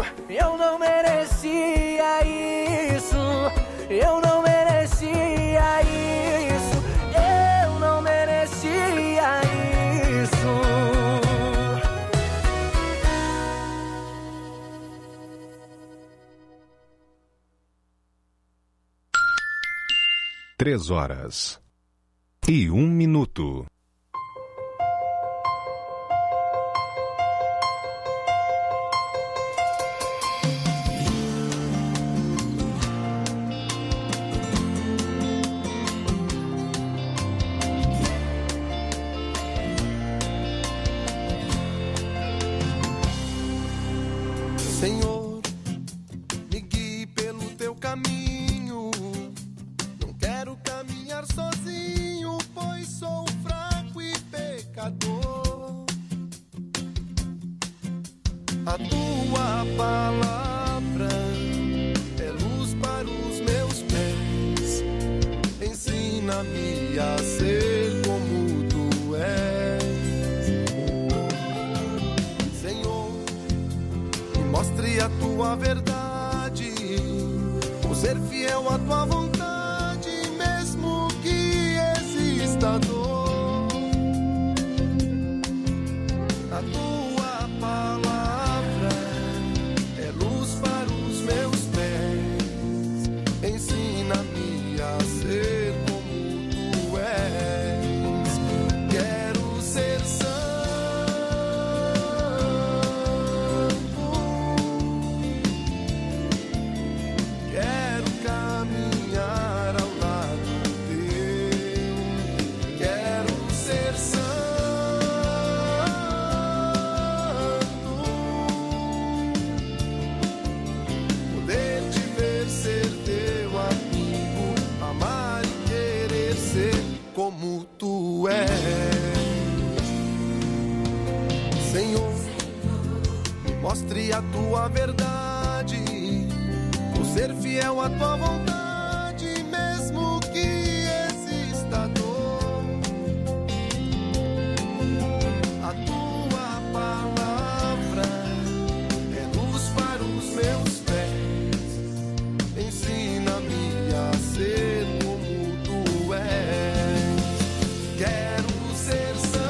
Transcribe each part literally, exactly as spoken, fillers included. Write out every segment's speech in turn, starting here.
eu não merecia isso. Eu não merecia isso. Eu não merecia isso. Três horas e um minuto. Senhor, me guie pelo teu caminho. Não quero caminhar sozinho, pois sou fraco e pecador. A tua palavra é luz para os meus pés. Ensina-me a ser como tu és. Senhor, me mostre a tua verdade, o ser fiel à tua vontade, mesmo que exista dor. A tua palavra é luz para os meus pés. Ensina-me a ser como tu és. Quero ser santo. Quero caminhar ao lado teu. Quero ser santo. Poder te ver, ser teu amigo, amar e querer ser como tu és. Senhor, me mostre a tua verdade, o ser fiel à tua vontade, mesmo que exista dor. A tua palavra é luz para os meus pés. Ensina-me a ser como tu és. Quero ser santo.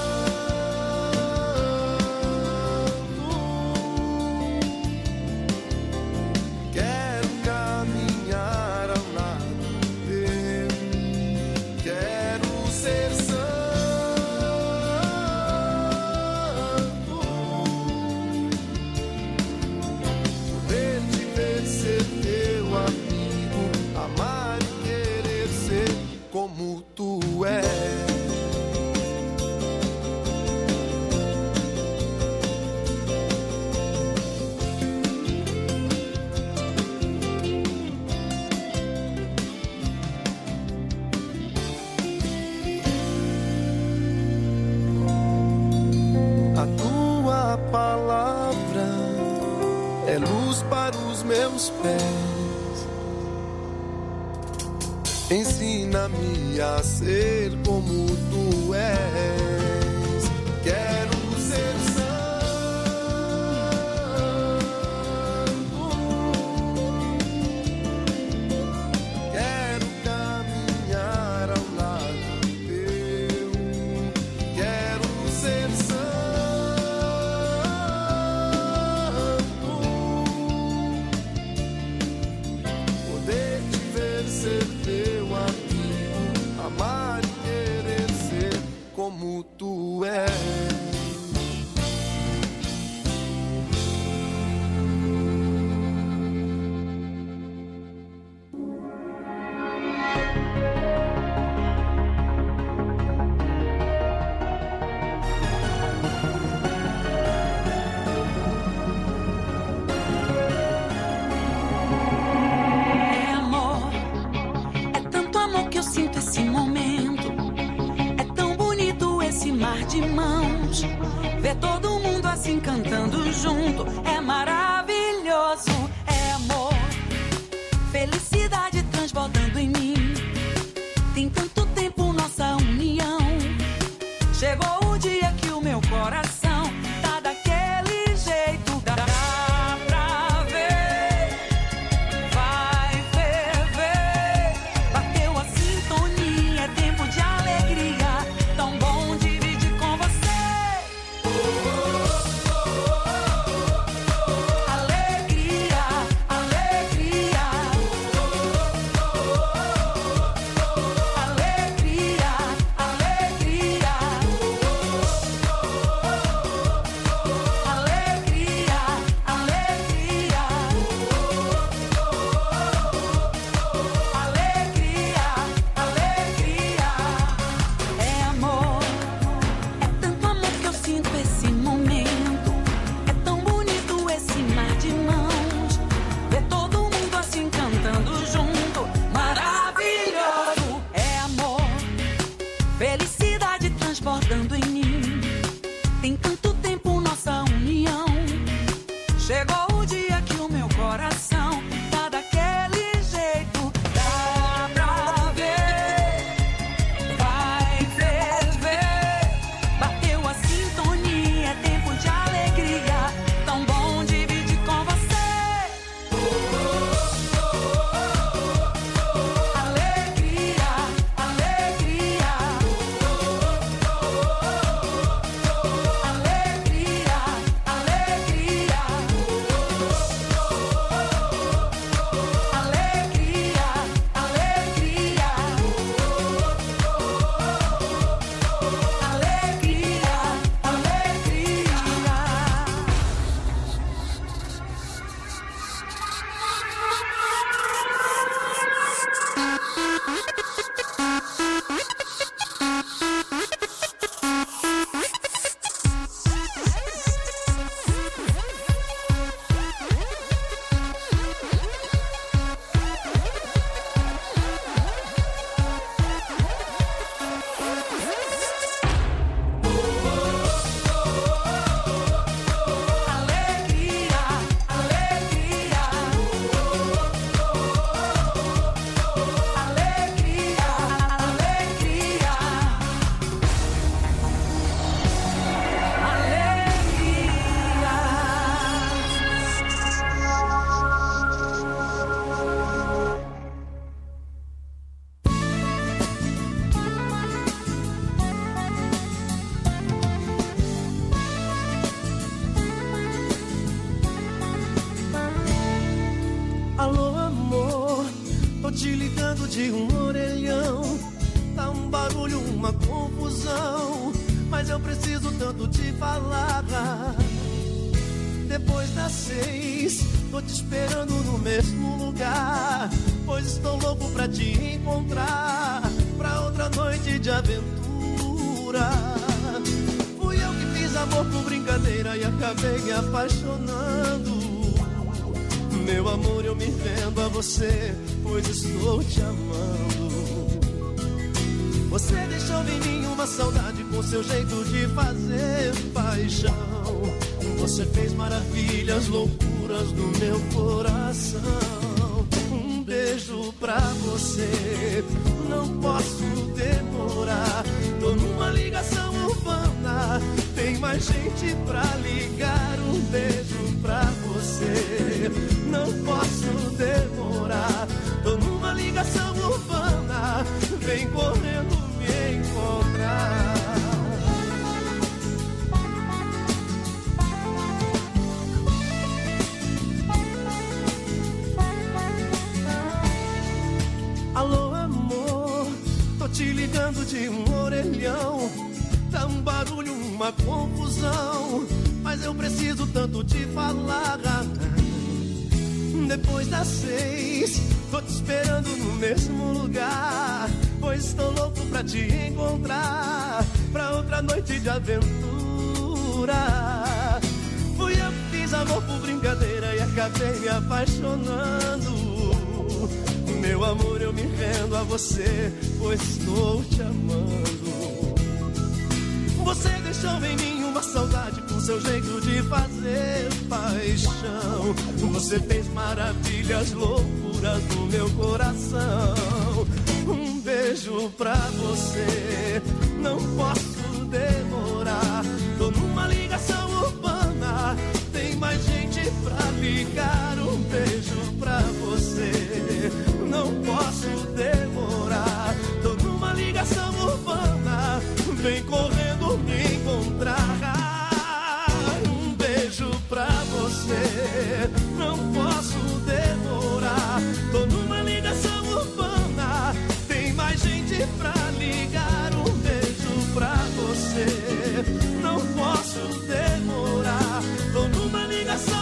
Quero caminhar ao lado teu. Quero ser santo. Poder te ver, ser teu amigo, amar e querer ser como tu és. A tua palavra é luz para os meus pés. Ensina-me a ser como tu és. Quero ser santo. Quero caminhar ao lado teu. Quero ser santo. Poder te ver, ser teu amigo, amar e querer ser como tu és. É amor, é tanto amor que eu sinto esse momento. É tão bonito esse mar de mãos. Ver todo mundo assim cantando junto é maravilhoso. É amor, felicidade transbordando em mim. Tem tanto tempo nossa união. Chegou o dia que o meu coração tá daquele jeito. Dá pra dia que o meu coração tá daquele jeito. Dá pra ver, vai ferver. Bateu a sintonia, é tempo de alegria. Tão bom dividir com você. Alegria, alegria. Alegria, alegria. Alegria, alegria. Alegria, Alô, amor, tô te ligando de um orelhão. Tá um barulho, uma confusão, mas eu preciso tanto te falar. Depois das seis, tô te esperando no mesmo lugar, pois estou louco pra te encontrar, pra outra noite de aventura. Fui eu que fiz amor por brincadeira e acabei me apaixonando. Meu amor, eu me rendo a você, pois estou te amando. Você deixou em mim uma saudade com seu jeito de fazer paixão. Você fez maravilhas, loucuras no meu coração. Um beijo pra você, não posso demorar. Tô numa ligação urbana, tem mais gente pra ligar. Um beijo pra você, não posso demorar. Tô numa ligação urbana, vem correndo me encontrar. Alô, amor, tô te ligando de um orelhão. Tá um barulho, uma confusão, mas eu preciso tanto te falar. Depois das seis, tô te esperando no mesmo lugar, pois estou louco pra te encontrar, pra outra noite de aventura. Fui eu que fiz amor por brincadeira e acabei me apaixonando. Meu amor, eu me rendo a você, pois estou te amando. Você deixou em mim uma saudade com seu jeito de fazer paixão. Você fez maravilhas, loucuras no meu coração. Um beijo pra você, não posso demorar. Tô numa ligação urbana, tem mais gente pra ligar. Um beijo pra você, não posso demorar. Tô numa ligação urbana, vem correndo me encontrar. Um beijo pra você, não posso demorar. Tô numa ligação urbana, tem mais gente pra ligar. Um beijo pra você, não posso demorar. Tô numa ligação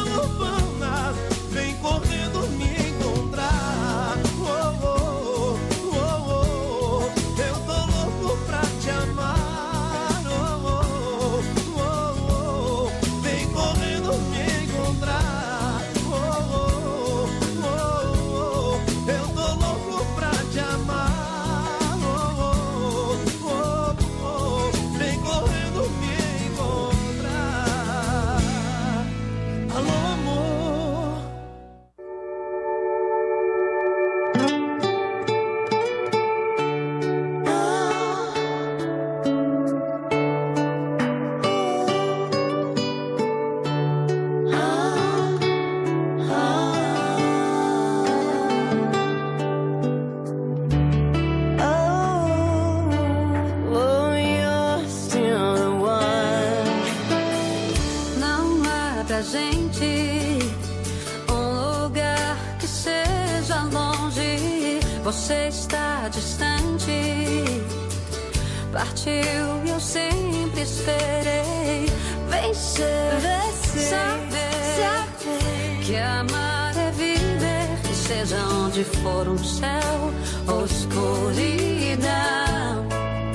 Você está distante, partiu e eu sempre esperei. Vencer, vencer, saber, saber que amar é viver, que seja onde for um céu ou escuridão.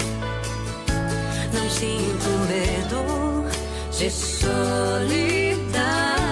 Não sinto medo de solidão.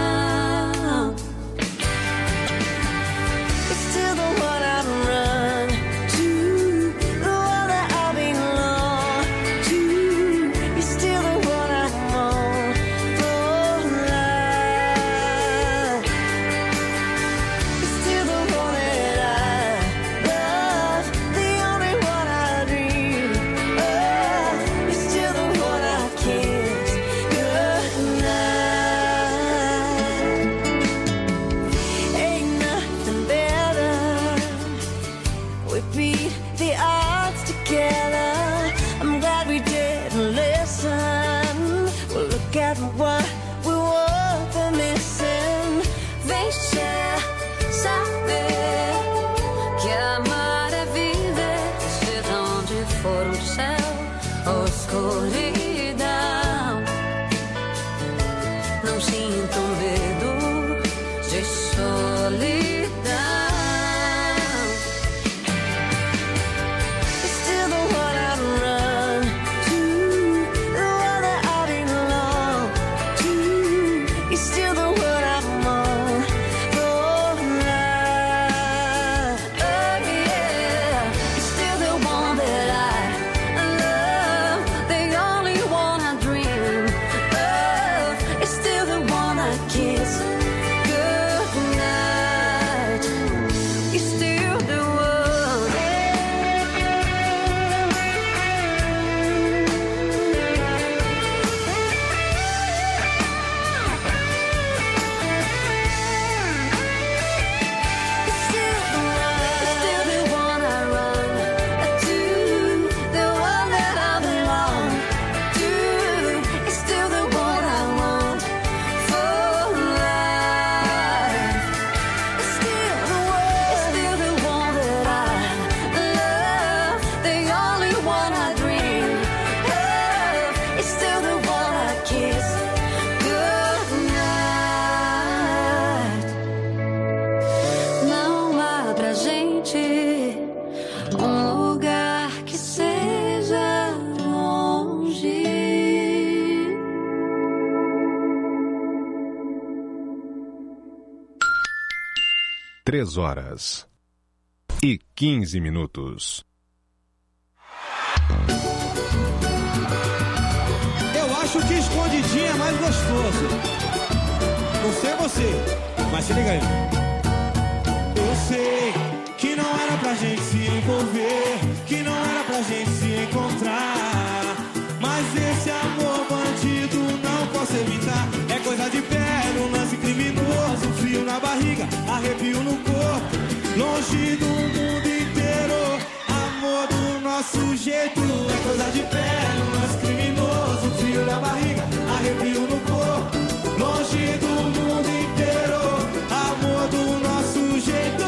Três horas e quinze minutos. Eu acho que escondidinho é mais gostoso. Não sei você, mas se liga aí. Eu sei que não era pra gente se envolver, que não era pra gente se encontrar, mas esse amor bandido não posso evitar. É coisa de pele, um lance criminoso, frio na barriga, arrepio no corpo, longe do mundo inteiro. Amor do nosso jeito, é coisa de pele, um lance criminoso, frio na barriga, arrepio no corpo, longe do mundo inteiro. Amor do nosso jeito.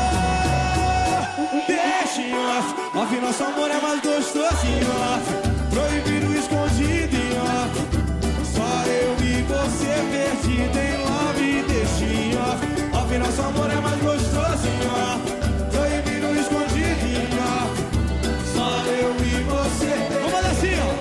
Deixa em off, off, nosso amor é mais gostoso em off, proibido, escondido em off. Só eu e você perdido em love, deixa em off, off, nosso amor é mais gostoso em off, proibido, escondido em off. Só eu e você. Vamos fazer assim, ó.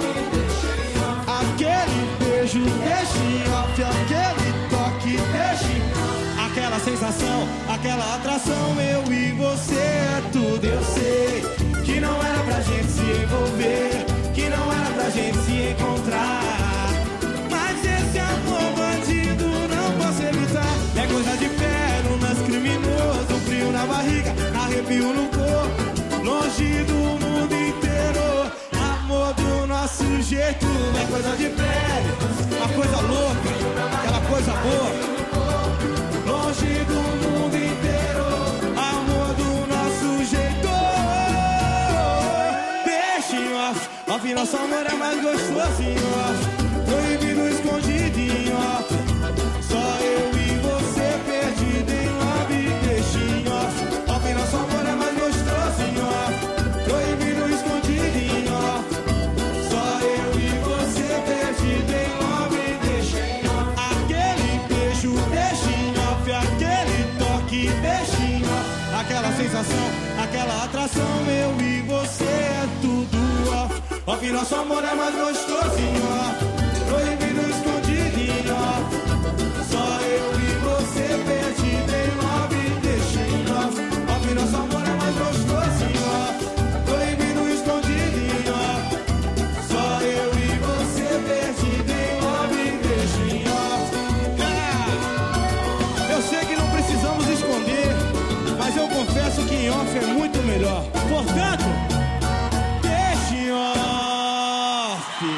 Aquele beijo, deixa em off, aquele toque, deixa em off. Aquela sensação, aquela atração, eu e você é tudo. Eu sei que não era pra gente se envolver, que não era pra gente se encontrar, mas esse amor bandido não posso evitar. É coisa de pele, um lance criminoso, frio na barriga, arrepio no corpo, longe do mundo inteiro. Amor do nosso jeito, é coisa de pele, uma coisa louca, aquela coisa boa, longe do mundo inteiro. Amor do nosso jeito. Deixa em off, off, nosso amor é mais gostoso em off, proibido, escondido em off. Só eu e você perdido em love, deixa em off, off, nosso amor é mais gostoso. aquela sensação, aquela atração, eu e você é tudo, ó. Ó que nosso amor é mais gostosinho, ó. Proibido, escondidinho, ó. Só eu e você perdido em love, deixa em love. Ó que nosso amor é mais gostosinho, ó. Proibido, escondidinho, ó. Só eu e você perdido em love, deixa em love. Ah, eu sei que não precisamos esconder, mas eu confesso que em off é muito melhor. Portanto, deixa em off.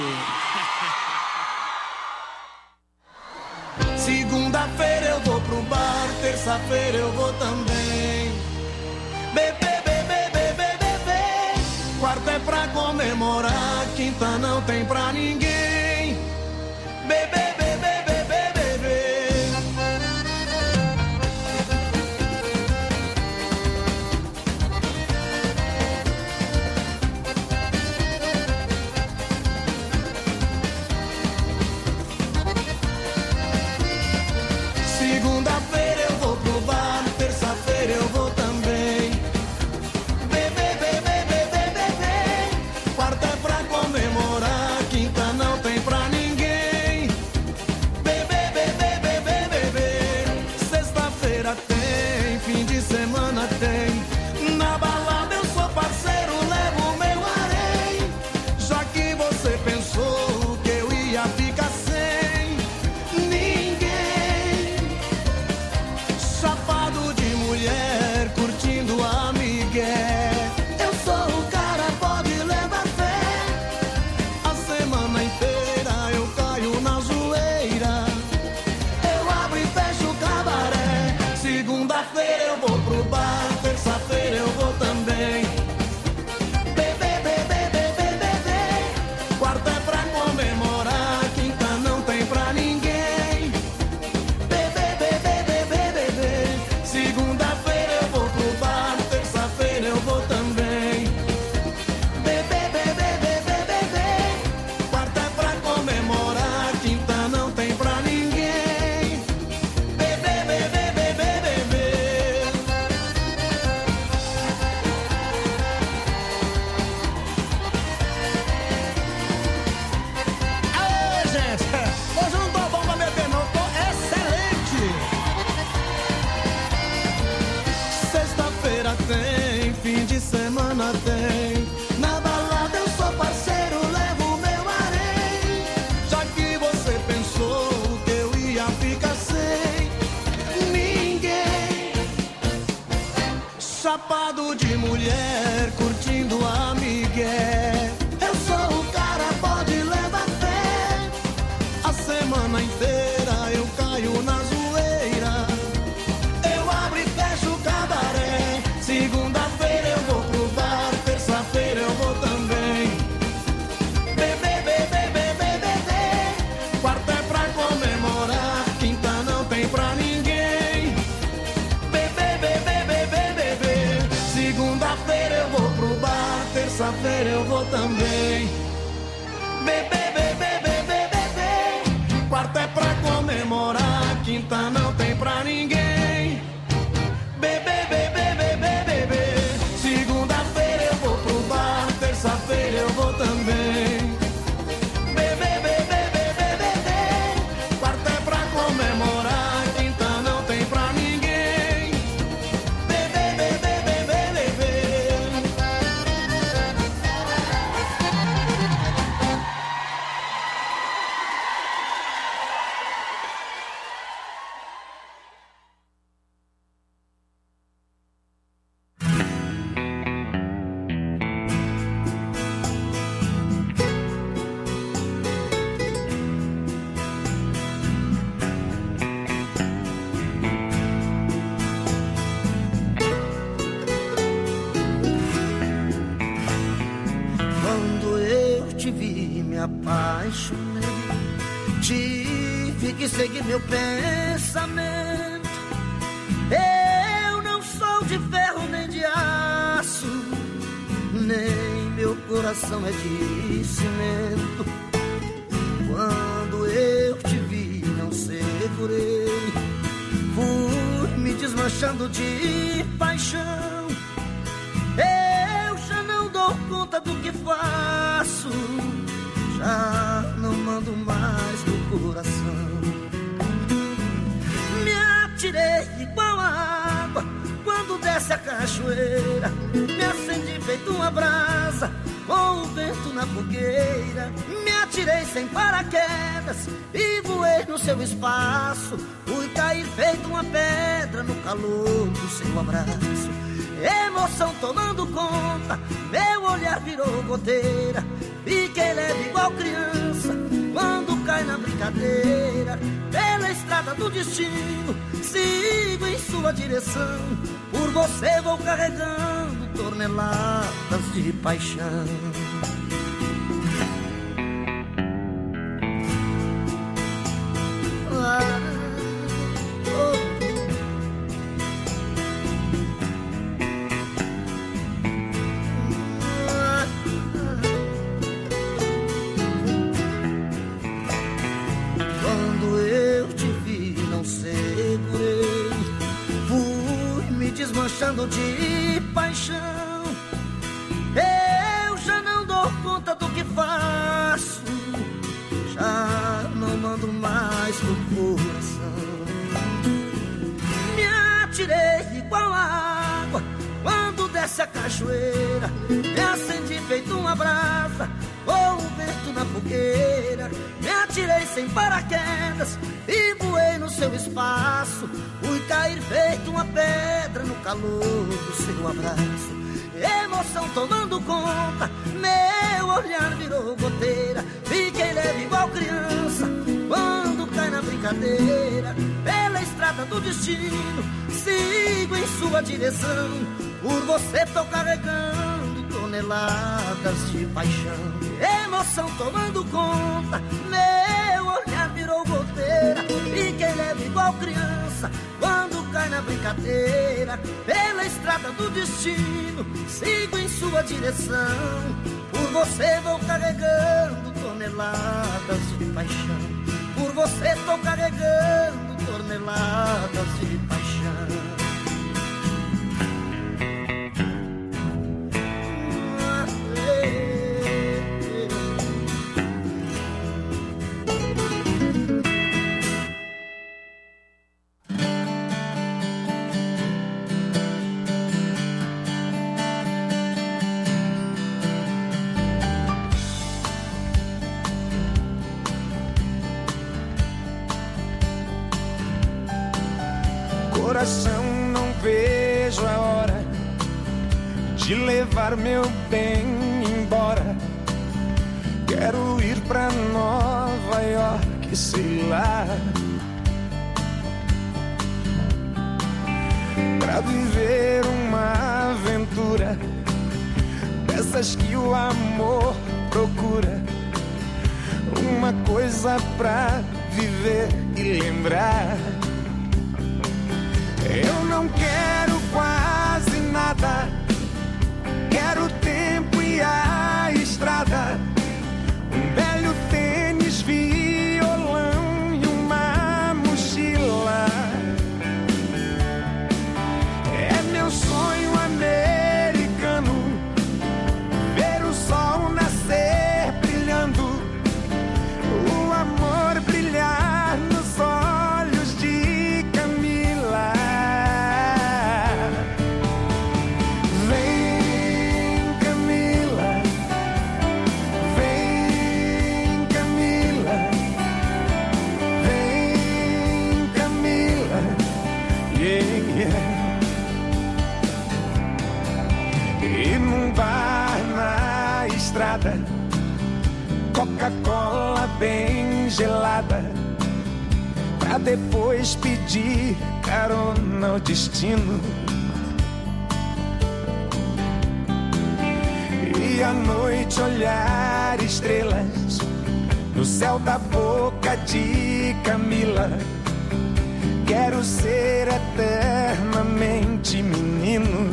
Segunda-feira eu vou pro bar, terça-feira eu vou também. Bebê, bebê, bebê, bebê. Quarta é pra comemorar, quinta não tem pra ninguém. Bebê, bebê, bebê, bebê. Segunda-feira eu vou pro bar, terça-feira eu vou também. Bebê, bebê, bebê, bebê. Quarta é pra comemorar, quinta não tem pra ninguém. Bebê, bebê, bebê, bebê. Sexta-feira tem, fim de semana tem. Na balada eu sou parceiro, levo meu harém. Já que você pensou que eu ia ficar sem ninguém. Chapado de mulher, curtindo a migué. Eu sou o cara, pode levar fé. A semana inteira eu caio na zoeira. Eu abro e fecho o cabaré. Segunda-feira eu vou pro bar, terça-feira eu vou também. Bebê, bebê, bebê, bebê. Quarta é pra comemorar, quinta não tem pra ninguém. Bebê, bebê, bebê, bebê. Segunda-feira eu vou pro bar, terça-feira eu vou também. Bebê, bebê, bebê, bebê. Quarta é pra comemorar, quinta não tem pra ninguém. Bebê, bebê, bebê, bebê. Aê, gente! Hoje eu não tô bom pra beber não, tô excelente! Sexta-feira tem, fim de semana tem. Na balada eu sou parceiro, levo meu harém. Já que você pensou que eu ia ficar sem ninguém. Chapado de mulher, curtindo a migué. Eu sou o cara, pode levar fé. A semana inteira eu caio na zoeira. Eu abro e fecho o cabaré. Segunda-feira eu vou pro bar, terça-feira eu vou também. Bebê, bebê, bebê, bebê. Quarta é pra comemorar, quinta não tem pra ninguém. Bebê, bebê, bebê, bebê. Segunda-feira eu vou pro bar, terça-feira eu vou também. Bebê, bebê, bebê, bebê. Quarta é pra comemorar, quinta não tem pra ninguém. Bebê, bebê, bebê, bebê. Segunda-feira eu vou pro bar, terça-feira eu vou também. Bebê, bebê, bebê, bebê. Quarta é pra comemorar, quinta não tem pra ninguém. Bebê, bebê, bebê, bebê. Quando eu te vi, me apaixonei. Tive que seguir meu pensamento. Eu não sou de ferro nem de aço, nem meu coração é de cimento. Quando eu te vi, não segurei, fui me desmanchando de paixão. Eu já não dou conta do que faço, já não mando mais do coração. Me atirei igual a água quando desce a cachoeira. Me acendi feito uma brasa com o vento na fogueira. Me atirei sem paraquedas e voei no seu espaço. Fui cair feito uma pedra no calor do seu abraço. Emoção tomando conta, meu olhar virou goteira. Fiquei leve igual criança quando cai na brincadeira. Pela estrada do destino, sigo em sua direção. Por você vou carregando toneladas de paixão. Ah, oh. Quando eu te vi, não segurei, fui me desmanchando de paixão. Eu já não dou conta do que faço, já não mando mais pro coração. Me atirei igual a água quando desce a cachoeira. Me acendi feito uma brasa com o vento na fogueira. Me atirei sem paraquedas e voei no seu espaço. Fui cair feito uma pedra no calor do seu abraço. Emoção tomando conta, meu olhar virou goteira. Fiquei leve igual criança quando cai na brincadeira. Pela estrada do destino, sigo em sua direção. Por você tô carregando toneladas de paixão. Emoção tomando conta, meu olhar virou goteira. Fiquei leve igual criança quando cai na brincadeira. Pela estrada do destino, sigo em sua direção. Por você vou carregando toneladas de paixão. Por você tô carregando toneladas de paixão. Coração, não vejo a hora de levar meu bem embora. Quero ir pra Nova York, sei lá, pra viver uma aventura dessas que o amor procura. Uma coisa pra viver e lembrar. Eu não quero quase nada, quero o tempo e a estrada. Um velho tênis, violão e uma mochila. É meu sonho americano, ver o sol nascer brilhando, o amor brilhar nos olhos de Camila. Coca-Cola bem gelada, pra depois pedir carona ao destino. E à noite olhar estrelas no céu da boca de Camila. Quero ser eternamente menino.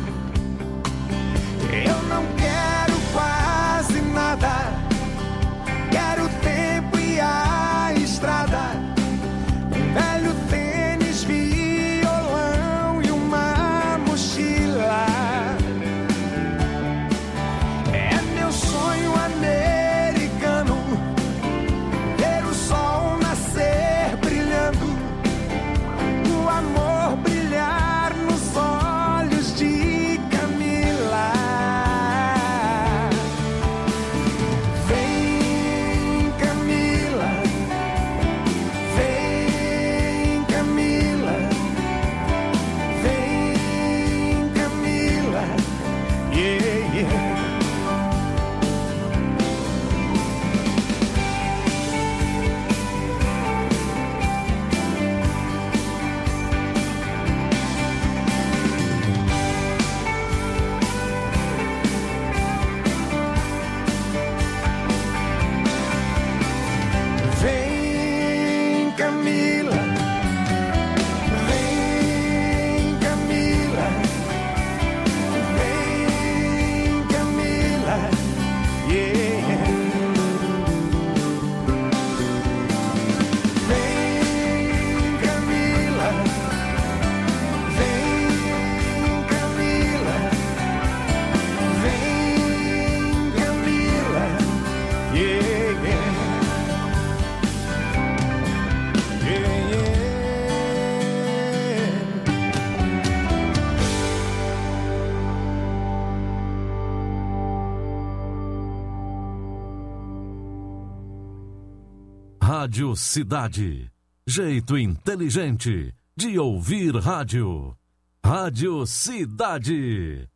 Eu não quero quase nada, quero o tempo e a estrada. Um velho tênis, violão Rádio Cidade. Jeito inteligente de ouvir rádio. Rádio Cidade.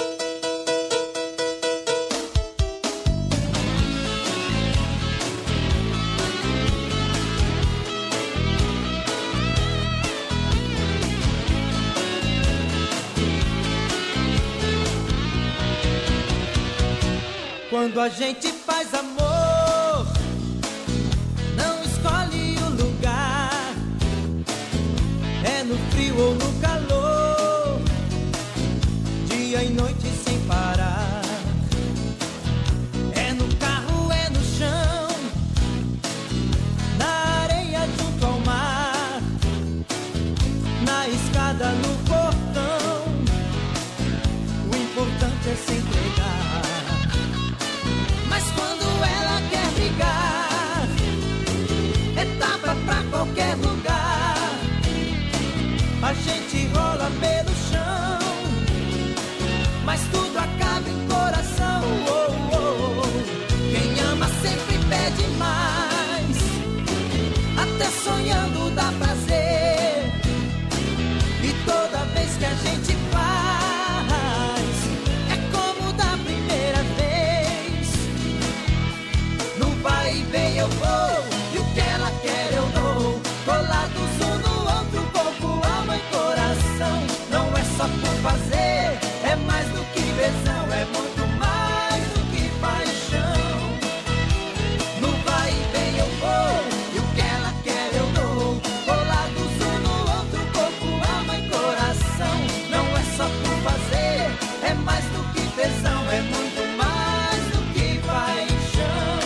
Quando a gente faz amor, não escolhe o lugar. É no frio ou no calor, dia e noite sem parar. É no carro, é no chão, na areia junto ao mar, na escada, no portão. O importante é se entregar. Mas quando ela quer brigar, é tapa pra qualquer lugar. A gente rola pelo chão, mas tudo acaba em coração. Oh, oh, oh. Quem ama sempre pede mais, até sonhando dá prazer. E toda vez que a gente faz, é como da primeira vez. No vai e vem eu vou, e o que ela quer eu dou. Colados um no outro, corpo, alma e coração. Não é só por fazer, é mais do que tesão, é muito mais do que paixão. No vai e vem eu vou, e o que ela quer eu dou. Colados um no outro, corpo, alma e coração. Não é só por fazer, é mais do que tesão, é muito mais do que paixão.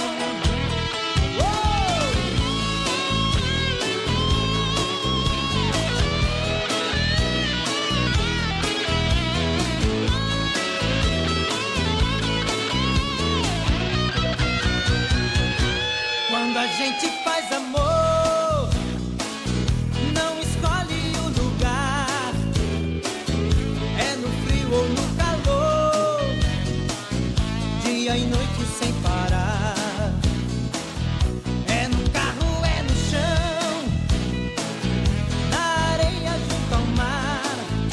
Quando a gente faz amor, não escolhe o lugar. É no frio ou no calor, dia e noite sem parar. É no carro, é no chão, na areia junto ao mar,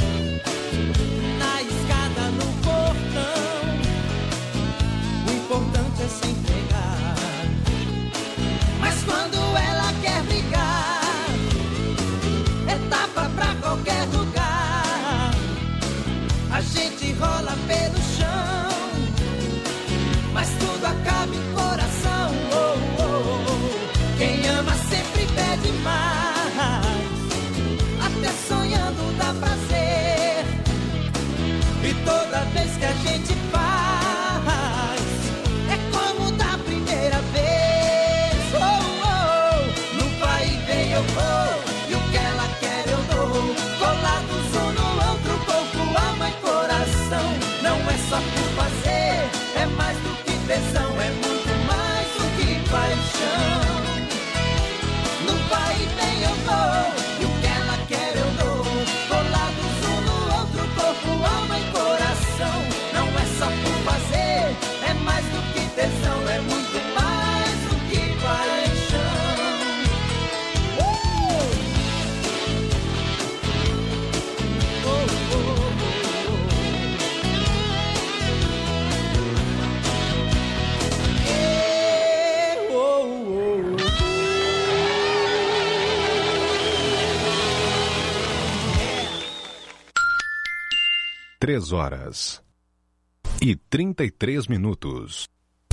na escada, no portão. O importante é se entregar. Mas quando ela quer brigar, é tapa pra qualquer lugar. A gente rola pelo chão, mas tudo acaba em coração. Oh, oh, oh. Quem ama sempre pede mais, até sonhando dá prazer. E toda vez que a gente faz, é como da primeira vez. Oh, oh, no vai e vem eu vou, e o que ela quer eu dou. Colados um no outro, corpo, alma e coração. Não é só por fazer, é mais do que tesão, é muito mais do que paixão. No vai e vem eu vou, e o que ela quer eu dou. Colados um no outro, corpo, alma e coração. Não é só por fazer, é mais do que tesão, é muito mais do que paixão. Uh! Oh, oh, oh, oh. Eh, oh, oh, oh. Três horas e trinta e três minutos.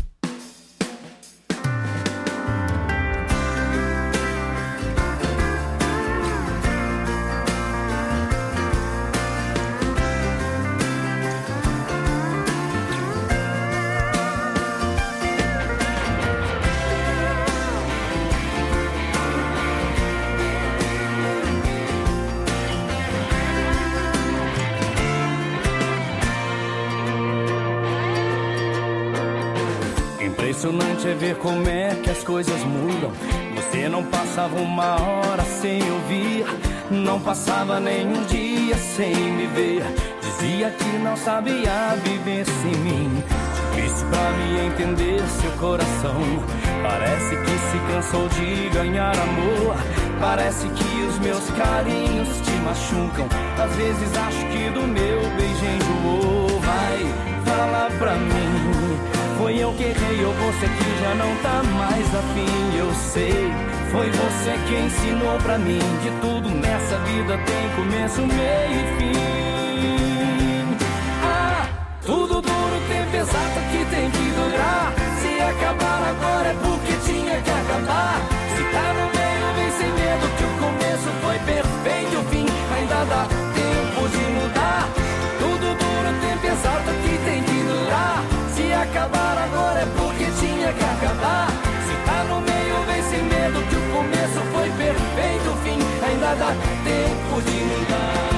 Impressionante é ver como é que as coisas mudam. Você não passava uma hora sem ouvir, não passava nenhum dia sem me ver. Dizia que não sabia viver sem mim. Difícil pra me entender seu coração. Parece que se cansou de ganhar amor. Parece que os meus carinhos te machucam. Às vezes acho que do meu beijo enjoou. Vai, fala pra mim, foi eu que errei ou você que já não tá mais afim? Eu sei, foi você que ensinou pra mim que tudo nessa vida tem começo, meio e fim. Ah, tudo duro tem pesado que tem que durar. Se acabar agora é porque tinha que acabar. Se tá no meio vem sem medo que o começo foi perfeito, o fim ainda dá tempo de mudar. Tudo duro tem pesado que tem que durar. Se acabar agora é porque tinha que acabar. Se tá no meio vem sem medo que o começo foi perfeito, o fim ainda dá tempo de mudar.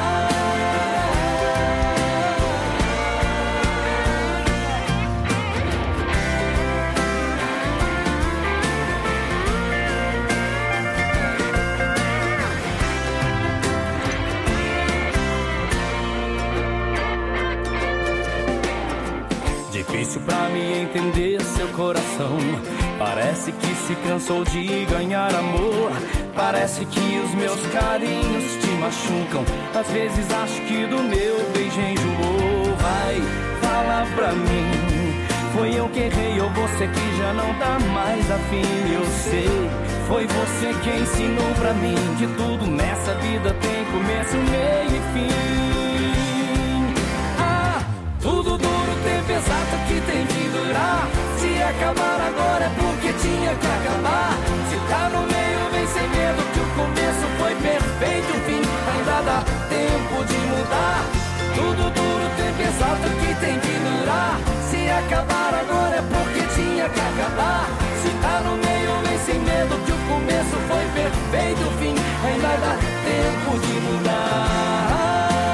Difícil pra me entender seu coração. Parece que se cansou de ganhar amor. Parece que os meus carinhos te machucam. Às vezes acho que do meu beijo enjoou. Vai, fala pra mim, foi eu que errei ou você que já não tá mais afim? Eu sei, foi você que ensinou pra mim que tudo nessa vida tem começo, meio e fim. Ah, tudo duro tem pesado que tem que durar. Se acabar agora é porque tinha que acabar. Se tá no meio vem sem medo que o começo foi perfeito, o fim ainda dá tempo de mudar. Tudo duro tem pesado que tem que durar. Se acabar agora é porque tinha que acabar. Se tá no meio vem sem medo que o começo foi perfeito, o fim ainda dá tempo de mudar.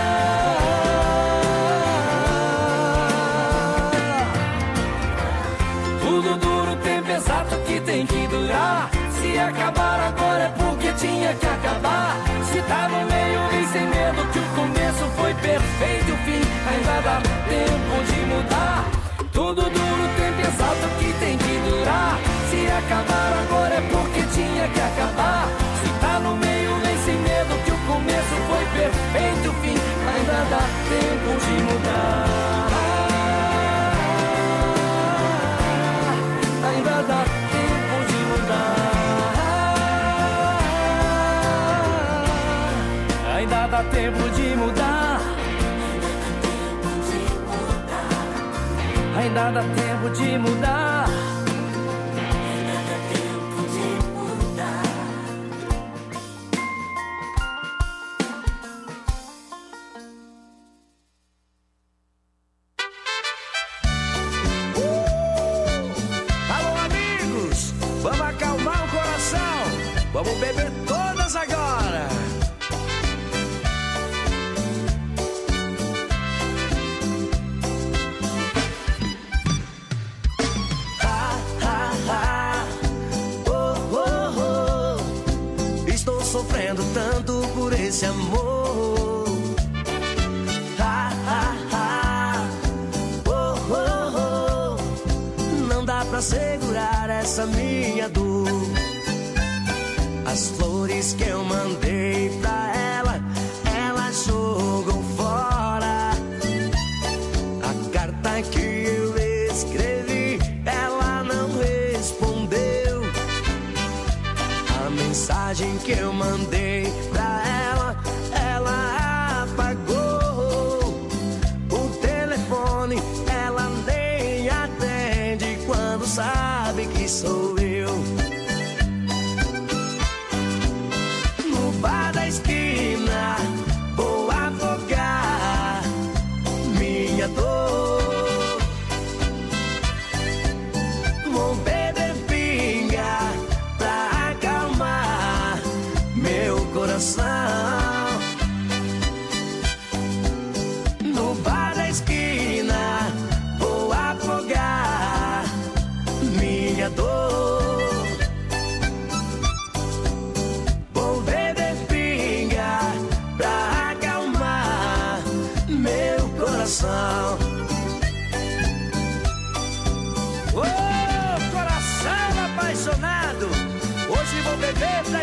Tudo duro tem pesado que tem que durar. Se acabar agora é porque tinha que acabar. Se tá no meio vem sem medo que o começo foi perfeito, o fim ainda dá tempo de mudar. Tudo duro tem pesado que tem que durar. Se acabar agora é porque tinha que acabar. Se tá no meio vem sem medo que o começo foi perfeito, o fim ainda dá tempo de mudar. Ainda dá tempo de mudar. Ainda dá tempo de mudar. Ainda dá tempo de mudar. Vamos beber todas agora. Ha, ha, ha. Oh, oh, oh. Estou sofrendo tanto por esse amor. Ha, ha, ha. Oh, oh, oh. Não dá pra segurar essa minha dor. As flores que eu mandei pra ela, ela jogou fora. A carta que eu escrevi, ela não respondeu. A mensagem que eu mandei pra ela, ela apagou. O telefone, ela nem atende quando sabe que sou eu. Da esquina, vou afogar minha dor. Vou beber pinga pra acalmar meu coração. No bar da esquina, vou afogar minha dor.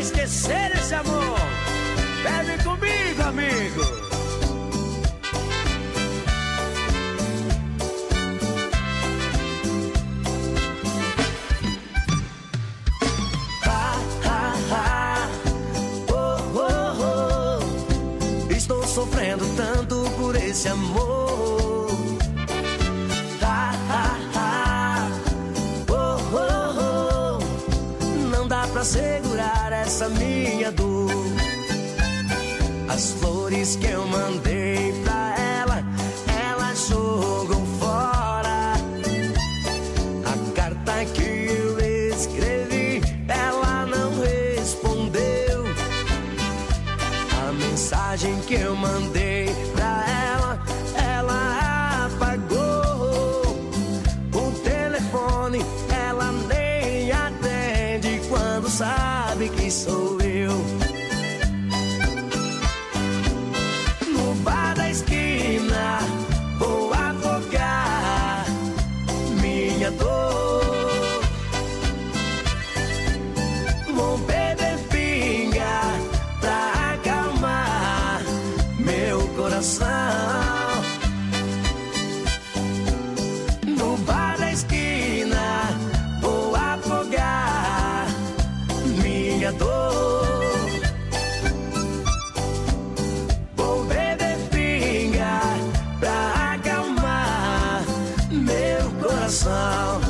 esquecer esse amor. Bebe comigo, amigo. Sofrendo tanto por esse amor. Ah, ah, ah. Oh, oh, oh. Não dá pra segurar essa minha dor. As flores que eu mandei pra ela, ela jogou fora. A carta que eu escrevi, ela não respondeu. A mensagem que eu mandei pra ela, ela apagou. O telefone ela nem atende quando sabe que sou eu. No bar da esquina vou afogar minha dor. Vou beber pinga pra acalmar meu coração. No bar da esquina vou afogar minha dor. Vou beber pinga pra acalmar meu coração.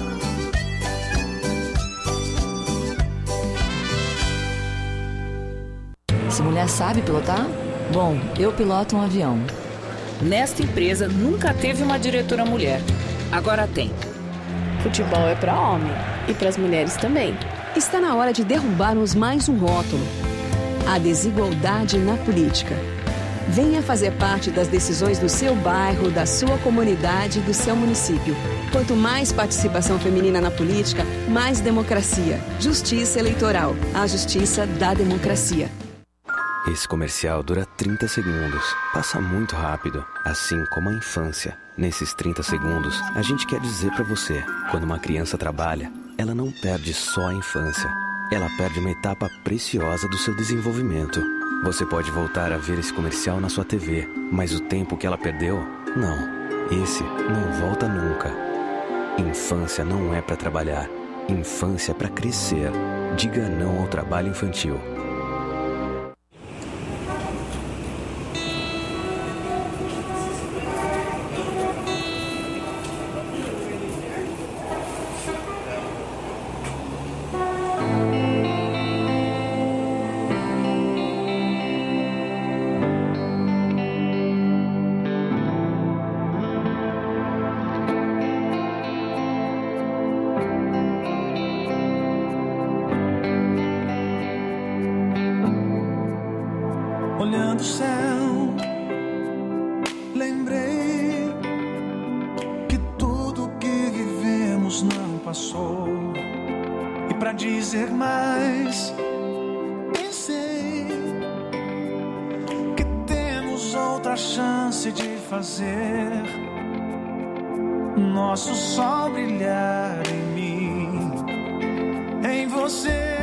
Essa mulher sabe pilotar? Bom, eu piloto um avião. Nesta empresa nunca teve uma diretora mulher. Agora tem. Futebol é para homem e para as mulheres também. Está na hora de derrubarmos mais um rótulo: a desigualdade na política. Venha fazer parte das decisões do seu bairro, da sua comunidade e do seu município. Quanto mais participação feminina na política, mais democracia. Justiça Eleitoral. A justiça da democracia. Esse comercial dura trinta segundos. Passa muito rápido, assim como a infância. Nesses trinta segundos, a gente quer dizer pra você: quando uma criança trabalha, ela não perde só a infância. Ela perde uma etapa preciosa do seu desenvolvimento. Você pode voltar a ver esse comercial na sua T V, mas o tempo que ela perdeu, não. Esse não volta nunca. Infância não é pra trabalhar. Infância é pra crescer. Diga não ao trabalho infantil. Olhando o céu, lembrei que tudo que vivemos não passou. E pra dizer mais, pensei que temos outra chance de fazer nosso sol brilhar em mim, em você.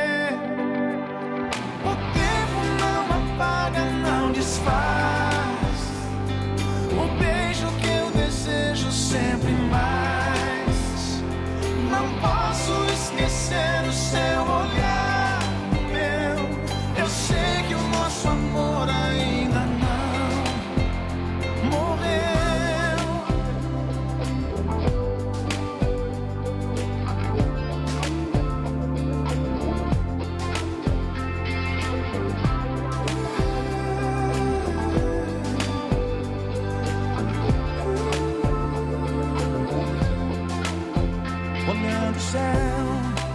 Não desfaz o beijo que eu desejo sempre mais. Não posso esquecer o seu olhar meu. Eu sei que o nosso amor ainda não morreu. Olhando o céu,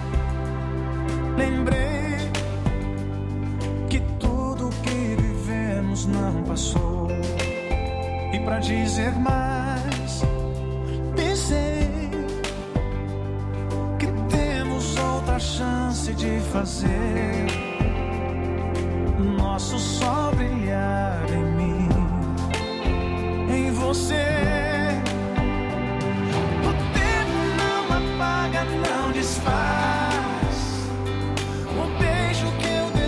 lembrei que tudo que vivemos não passou. E pra dizer mais, pensei que temos outra chance de fazer nosso sol brilhar em mim, em você. Não desfaz o beijo que eu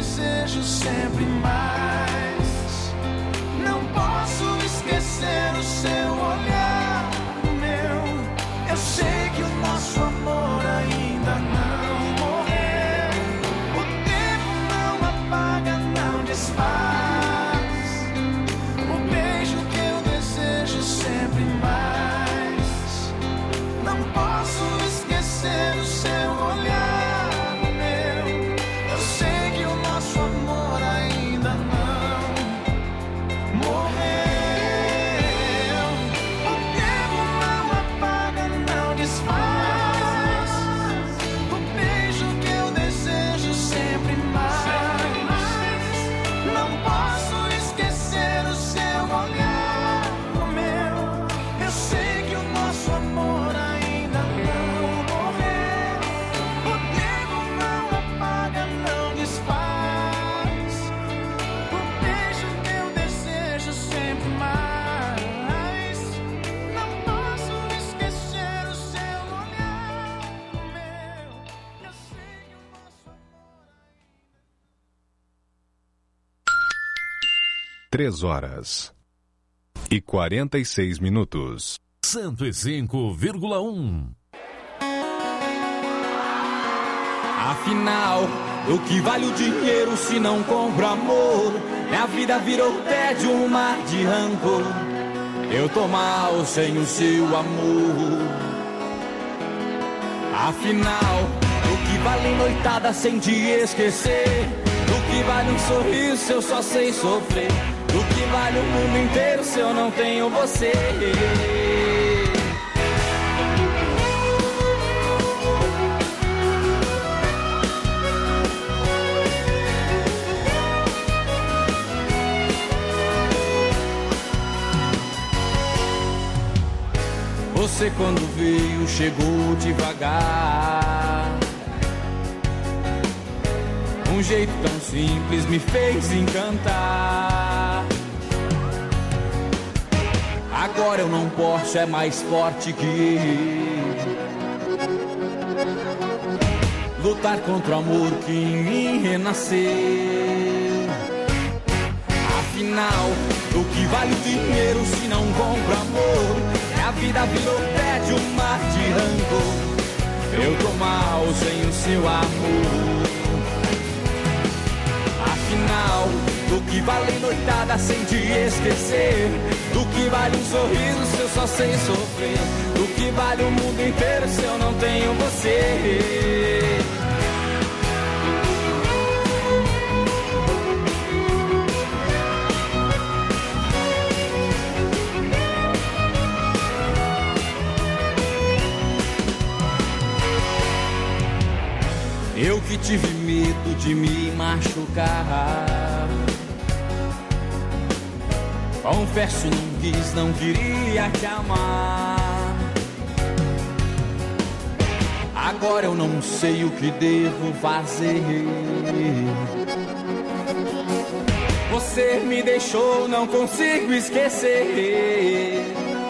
O tempo não apaga, não desfaz o beijo que eu desejo sempre mais. Não posso esquecer o seu olhar, o meu. Eu sei que o nosso amor ainda não morreu. O tempo não apaga, não desfaz o beijo que eu desejo sempre mais. Não posso esquecer o seu olhar, o meu. Eu sei que o nosso amor. Três horas e quarenta e seis minutos. cento e cinco vírgula um. Afinal, o que vale o dinheiro se não compra amor? Minha vida virou tédio, um mar de rancor. Eu tô mal sem o seu amor. Afinal, o que vale noitada sem te esquecer? O que vale um sorriso se eu só sei sofrer? O que vale o mundo inteiro se eu não tenho você? Você quando veio chegou devagar. Um jeito tão simples me fez encantar. Agora eu não posso, é mais forte que eu. Lutar contra o amor que em mim renasceu. Afinal, o que vale o dinheiro se não compra amor? A vida virou tédio, um mar de rancor. Eu tô mal sem o seu amor. Afinal, do que vale noitada sem te esquecer? Do que vale um sorriso se eu só sei sofrer? Do que vale o mundo inteiro se eu não tenho você? Eu que tive medo de me machucar. Confesso, não quis, não queria te amar. Agora eu não sei o que devo fazer. Você me deixou, não consigo esquecer.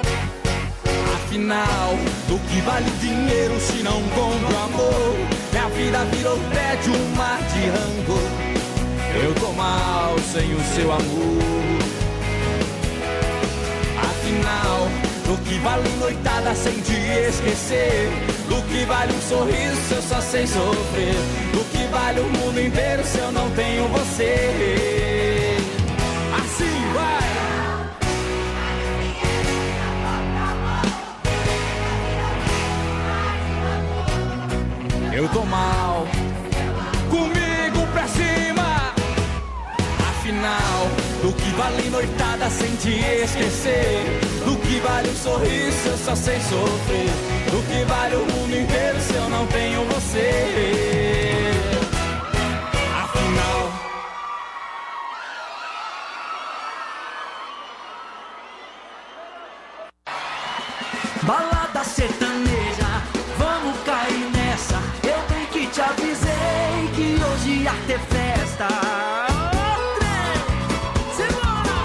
Afinal, do que vale o dinheiro se não compra amor? Minha vida virou tédio, um mar de rancor. Eu tô mal sem o seu amor. Afinal, do que vale noitada sem te esquecer? Do que vale um sorriso se eu só sei sofrer? Do que vale o mundo inteiro se eu não tenho você? Assim vai! Eu tô mal, comigo pra cima. Afinal, do que vale noitada sem te esquecer? Do que vale um sorriso se eu só sei sofrer? Do que vale o mundo inteiro se eu não tenho você? Afinal, balada sertaneja, vamos cair nessa. Eu bem que te avisei que hoje ia ter festa. Ô, trem, simbora!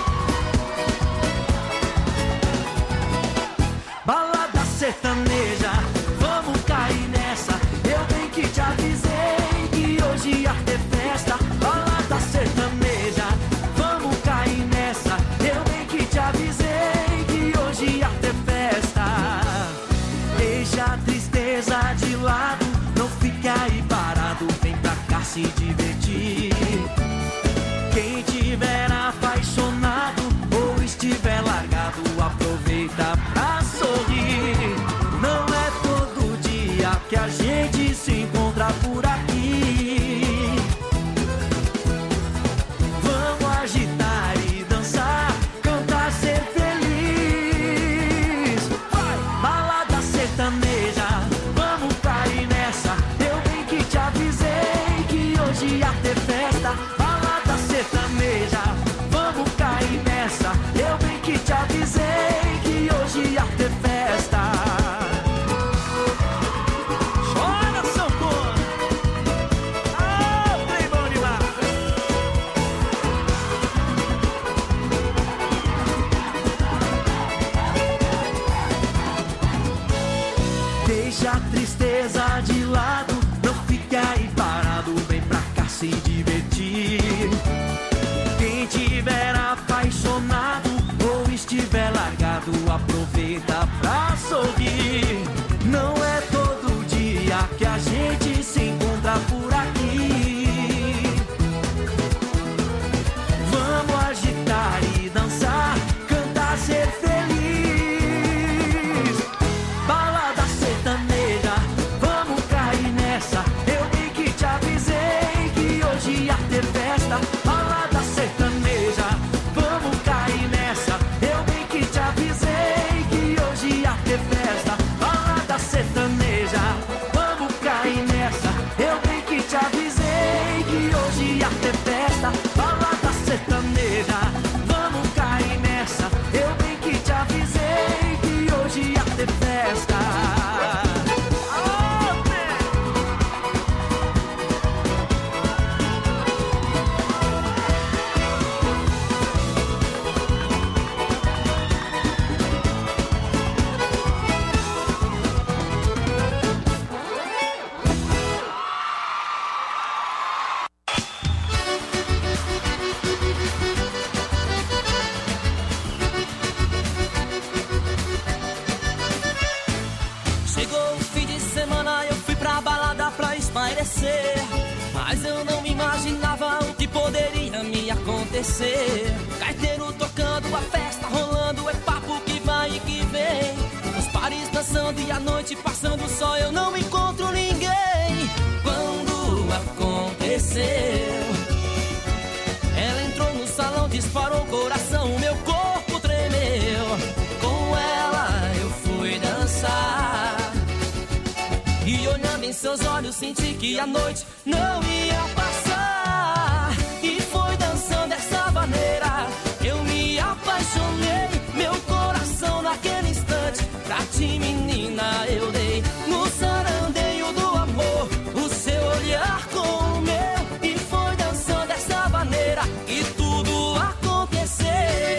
Balada sertaneja, vamos cair nessa. Eu bem que te avisei que hoje ia ter festa. Balada sertaneja, vamos cair nessa. Eu bem que te avisei que hoje ia ter festa. Deixa a tristeza de lado, não fique aí parado, vem pra cá se divertir. Quem tiver apaixonado ou estiver largado, aproveita pra sorrir. Não é todo dia que a gente se encontra por aqui. Vamos agitar e dançar, deixa a tristeza de lado, não fique aí parado, vem pra cá se divertir. Quem tiver apaixonado ou estiver largado, aproveita pra sorrir. Não é todo dia que a gente se encontra por aqui. Vamos agitar e dançar, cantar, ser feliz. Balada sertaneja, vamos cair nessa. Eu bem que te avisei que hoje ia ter festa. Balada sertaneja, vamos cair nessa. Eu bem que te avisei que hoje ia ter festa. Balada sertaneja, vamos cair nessa. Eu bem que te avisei que hoje ia ter festa. Balada sertaneja, vamos cair nessa. Eu bem que te avisei que hoje ia ter festa. Chegou o fim de semana, eu fui pra balada pra espairecer. Mas eu não imaginava o que poderia me acontecer. Gaiteiro tocando, a festa rolando, é papo que vai e que vem. Os pares dançando e a noite passando, só eu não encontro ninguém. Quando aconteceu, ela entrou no salão, disparou o coração, meu corpo tremeu. Com ela eu fui dançar e olhando em seus olhos senti que a noite não ia passar. E foi dançando dessa maneira, eu me apaixonei. Meu coração naquele instante, pra ti menina eu dei. No sarandeio do amor, o seu olhar com o meu. E foi dançando dessa maneira que tudo aconteceu.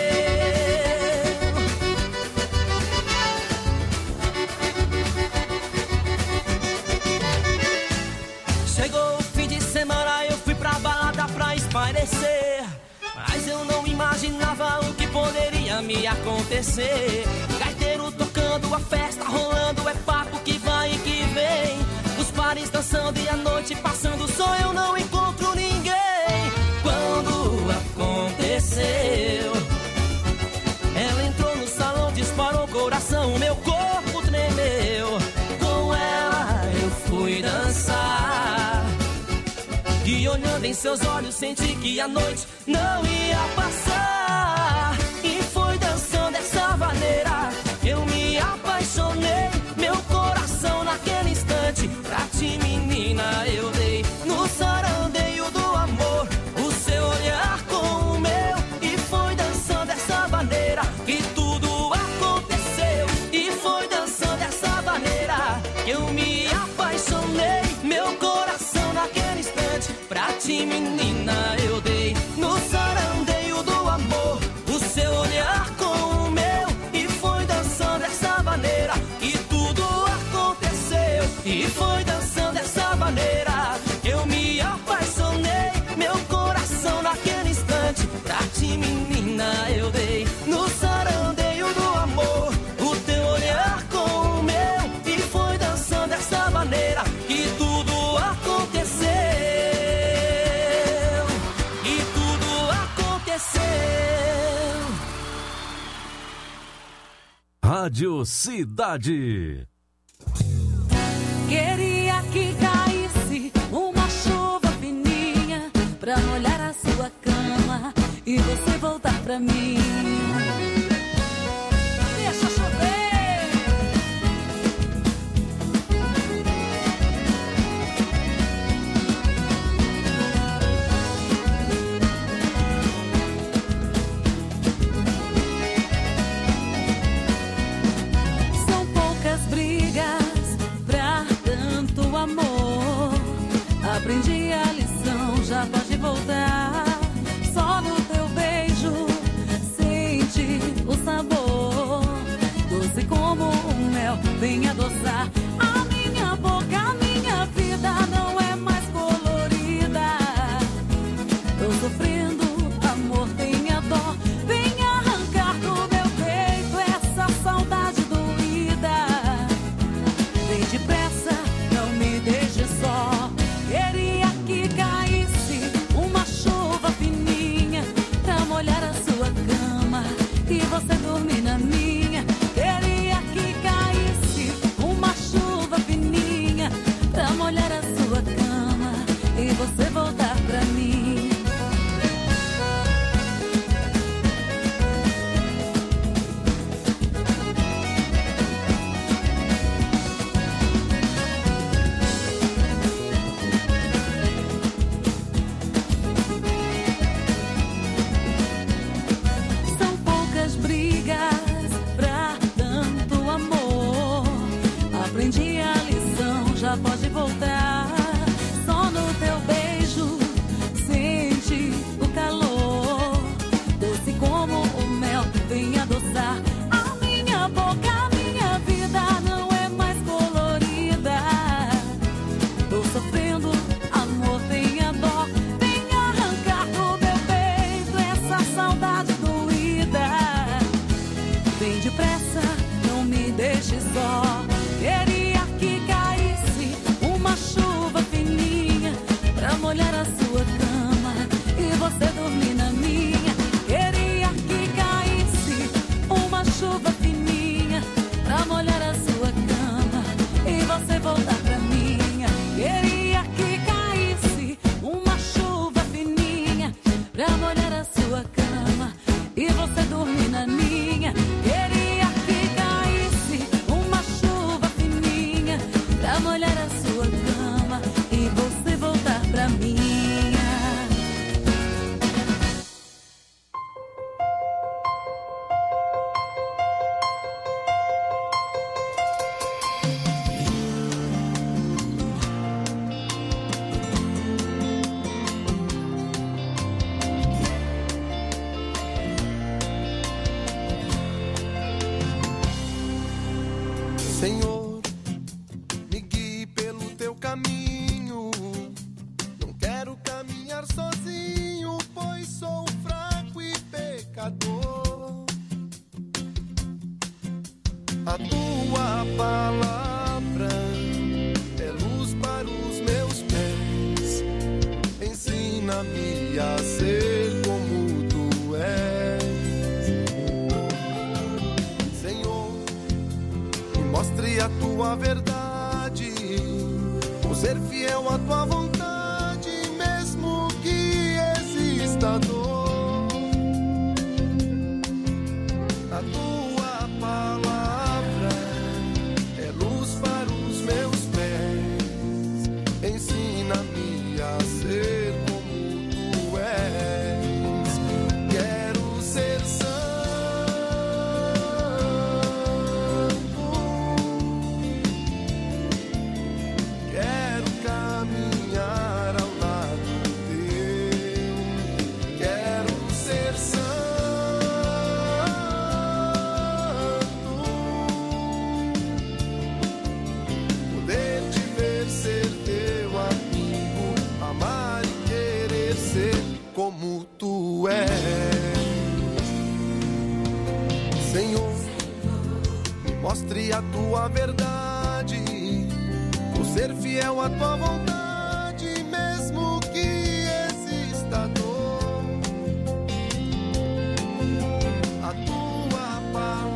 Chegou o fim de semana, eu fui pra balada pra espairecer. Mas eu não imaginava o que poderia me acontecer. Gaiteiro tocando, a festa rolando, é papo que vai e que vem. Os pares dançando e a noite passando, só eu não encontro ninguém. Quando aconteceu, ela entrou no salão, disparou o coração, meu corpo tremeu. Com ela eu fui dançar e olhando em seus olhos senti que a noite não ia passar. E foi dançando dessa maneira, eu me apaixonei. Meu coração naquele instante, pra ti menina eu dei. No sarandeio do amor, o seu olhar com o meu. E foi dançando dessa maneira que tudo aconteceu. E foi dançando dessa maneira que eu me apaixonei. Meu coração naquele instante, pra ti menina eu dei. No sarandeio do amor, o seu olhar com o meu. E foi dançando dessa maneira que tudo aconteceu. E foi dançando dessa maneira que eu me apaixonei. Meu coração naquele instante, pra ti menina eu dei. No sarandeio do amor, o teu olhar com o meu. E foi dançando dessa maneira que tudo aconteceu. E tudo aconteceu. Rádio Cidade. Queria que caísse uma chuva fininha pra molhar a sua cama e você voltar pra mim. Deixa chover. São poucas brigas pra tanto amor. Aprendi a lição, já pode voltar. Só no teu beijo sente o sabor, doce como o mel, vem adoçar a minha e você dormir na minha. Queria que caísse uma chuva fininha pra molhar a sua cama e você voltar pra mim. Já pode voltar, só no teu beijo sente o calor, doce como o mel, vem adoçar a minha boca, a minha vida não é mais colorida. Tô sofrendo, amor, tenha dó, vem arrancar do meu peito essa saudade doída. Vem depressa, não me deixe só. Queria que caísse uma chuva fininha pra molhar a sua cama e você dormir na minha. Queria que caísse uma chuva fininha pra molhar a sua cama e você voltar pra minha. Queria que caísse uma chuva fininha pra molhar a sua cama e você dormir na minha. Queria que caísse uma chuva fininha pra molhar a sua cama e você voltar pra minha. Senhor, me guie pelo teu caminho. Não quero caminhar sozinho, pois sou fraco e pecador. A tua palavra é luz para os meus pés. Ensina-me a ser como tu és. Senhor, mostre a tua verdade, por ser fiel à tua vontade, mesmo que exista dor. A tua palavra é luz para os meus pés. Ensina-me a ser como tu és. Quero ser santo. Como tu és, Senhor, me mostre a tua verdade, por ser fiel à tua vontade, mesmo que exista dor.